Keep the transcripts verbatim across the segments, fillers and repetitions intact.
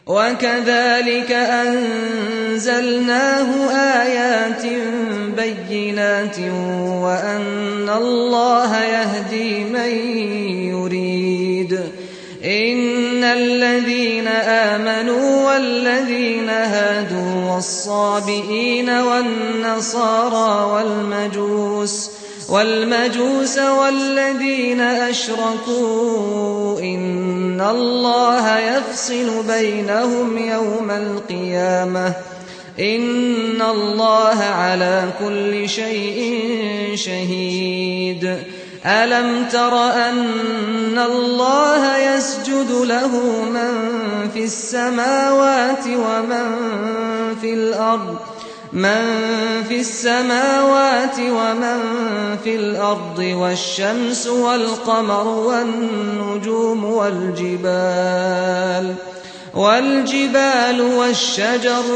وكذلك أنزلناه آيات بينات وأن الله يهدي من يريد. إن الذين آمنوا والذين هادوا والصابئين والنصارى والمجوس والمجوس والذين أشركوا إن الله يفصل بينهم يوم القيامة إن الله على كل شيء شهيد. ألم تر أن الله يسجد له من في السماوات ومن في الأرض من في السماوات ومن في الأرض والشمس والقمر والنجوم والجبال والجبال والشجر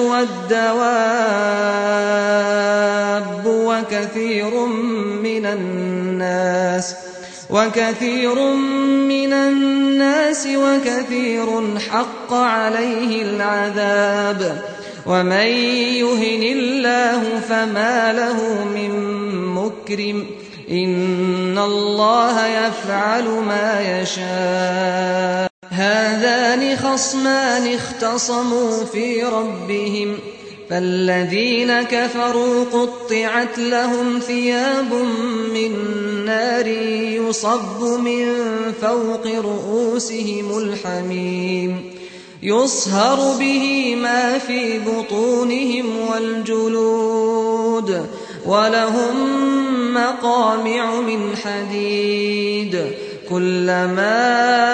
والدواب وكثير من الناس وكثير من الناس وكثير حق عليه العذاب ومن يهن الله فما له من مكرم إن الله يفعل ما يشاء. هذان خصمان اختصموا في ربهم فالذين كفروا قطعت لهم ثياب من نار يصب من فوق رؤوسهم الحميم يصهر به ما في بطونهم والجلود ولهم مقامع من حديد كلما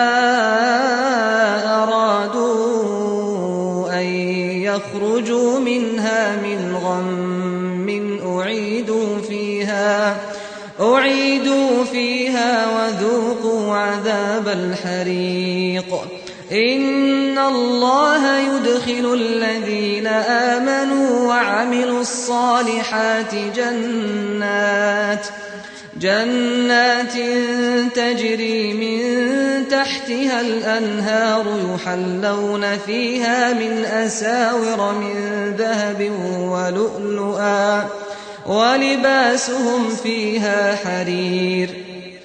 أرادوا أن يخرجوا منها من غم أعيدوا فيها أعيدوا فيها وذوقوا عذاب الحريق. إن الله يدخل الذين آمنوا وعملوا الصالحات جنات جنات تجري من تحتها الأنهار يحلون فيها من أساور من ذهب ولؤلؤا ولباسهم فيها حرير